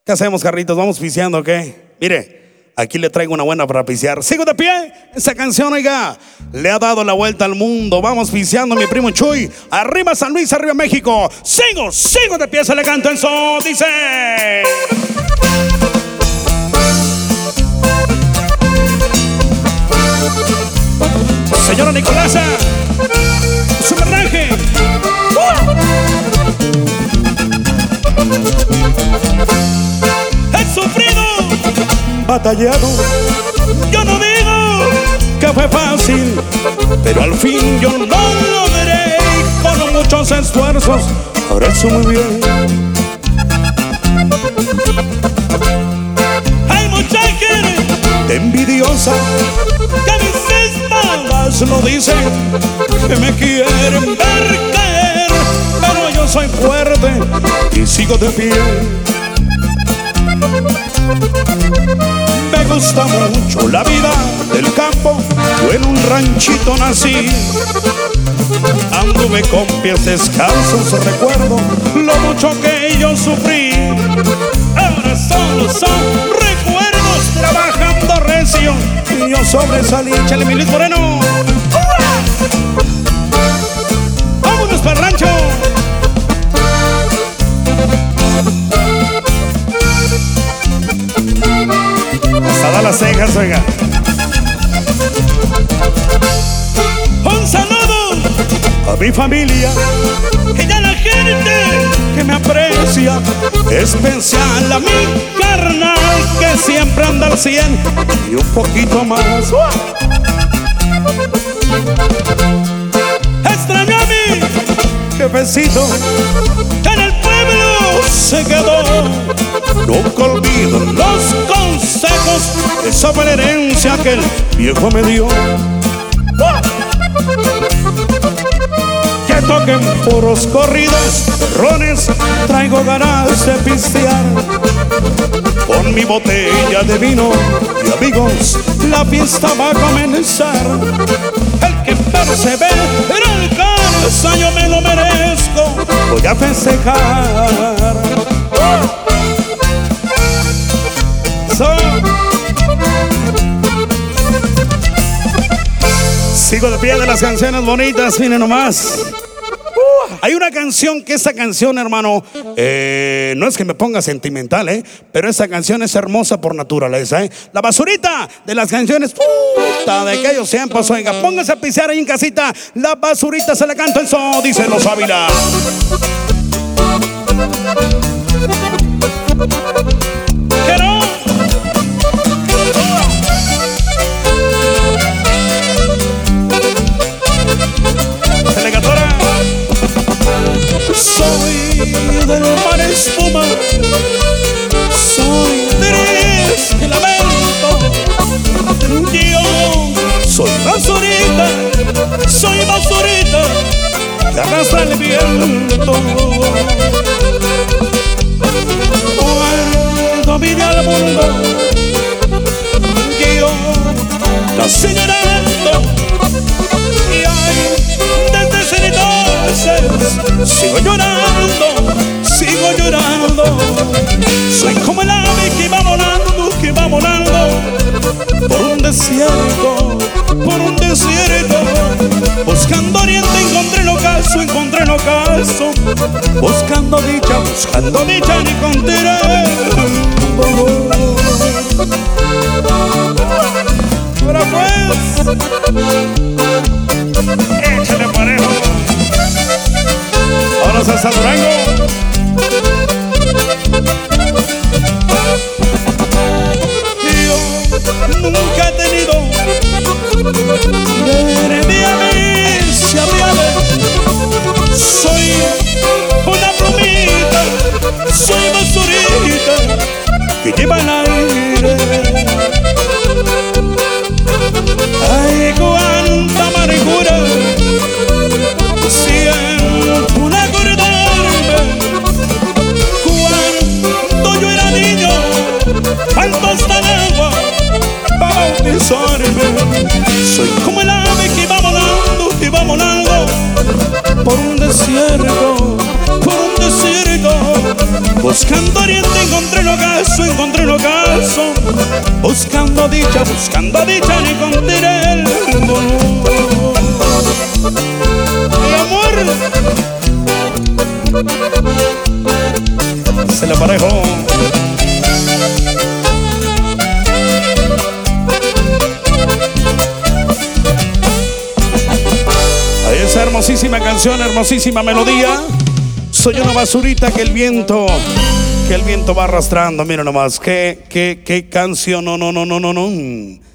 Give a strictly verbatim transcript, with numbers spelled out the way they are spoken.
¿Qué hacemos, Carlitos? ¿Vamos piseando o qué? Mire, aquí le traigo una buena para pisear. Sigo de pie. Esa canción, oiga, le ha dado la vuelta al mundo. Vamos piseando, mi primo Chuy. Arriba San Luis, arriba México. Sigo, sigo de pie, se le canto en so. Dice: señora Nicolasa, su mensaje. He sufrido, batallado. Yo no digo que fue fácil, pero al fin yo lo logré. Con muchos esfuerzos, ahora eso muy bien. Hay mucha gente envidiosa que a mis espaldas lo dicen, que me quieren ver caer, pero yo soy fuerte y sigo de pie. Me gusta mucho la vida del campo, yo en un ranchito nací. Anduve con pies descalzos, recuerdo lo mucho que yo sufrí. Ahora solo son recuerdos, trabajando recio y yo sobresalí. Chale, mi Luis Moreno. ¡Vámonos para el rancho! Hasta da las cejas, oiga. Un saludo a mi familia y a la gente que me aprecia, especial a mi carnal que siempre anda al cien y un poquito más. Extraño a mi jefecito que en el pueblo se quedó. Nunca olvido los consejos, esa fue la herencia que el viejo me dio. Que toquen puros corridos, rones, traigo ganas de pistear. Con mi botella de vino y amigos, la fiesta va a comenzar. El que persevera alcanza, yo me lo merezco, voy a festejar. Sigo de pie de las canciones bonitas, miren nomás. Uh, hay una canción que esa canción, hermano, eh, no es que me ponga sentimental, eh, pero esa canción es hermosa por naturaleza, eh. La basurita de las canciones, puta, de aquellos tiempos, oiga, póngase a pisear ahí en casita. La basurita se la canto en so, dice Los Ávila. ¿Qué no? Soy del mar espuma, soy triste lamento. Yo soy basurita, soy basurita que arrastra el viento. Cuando vine al mundo, yo nací llorando. Y ay, desde ese entonces sigo llorando, sigo llorando. Soy como el ave que va volando, que va volando por un desierto, por un desierto. Buscando oriente encontré el ocaso, encontré el ocaso. Buscando dicha, buscando dicha no encontré. Ahora pues, échale parejo. Vámonos hasta Durango. Yo nunca he tenido envidia reales. Soy una plumita, soy basurita que lleva el aire. Ay, cuánta amargura siento al acordarme. Cuando yo era niño, cuánto hasta el agua para bautizarme. Soy como el ave que va volando, que va volando por un desierto, por un desierto. Buscando oriente encontré el ocaso, encontré el ocaso. Buscando dicha, buscando dicha, no encontré el dolor. Mi amor, se le aparejó. Ahí esa hermosísima canción, hermosísima melodía. Soy una basurita que el viento, que el viento va arrastrando. Mira nomás, qué, qué, qué canción, no, no, no, no, no, no.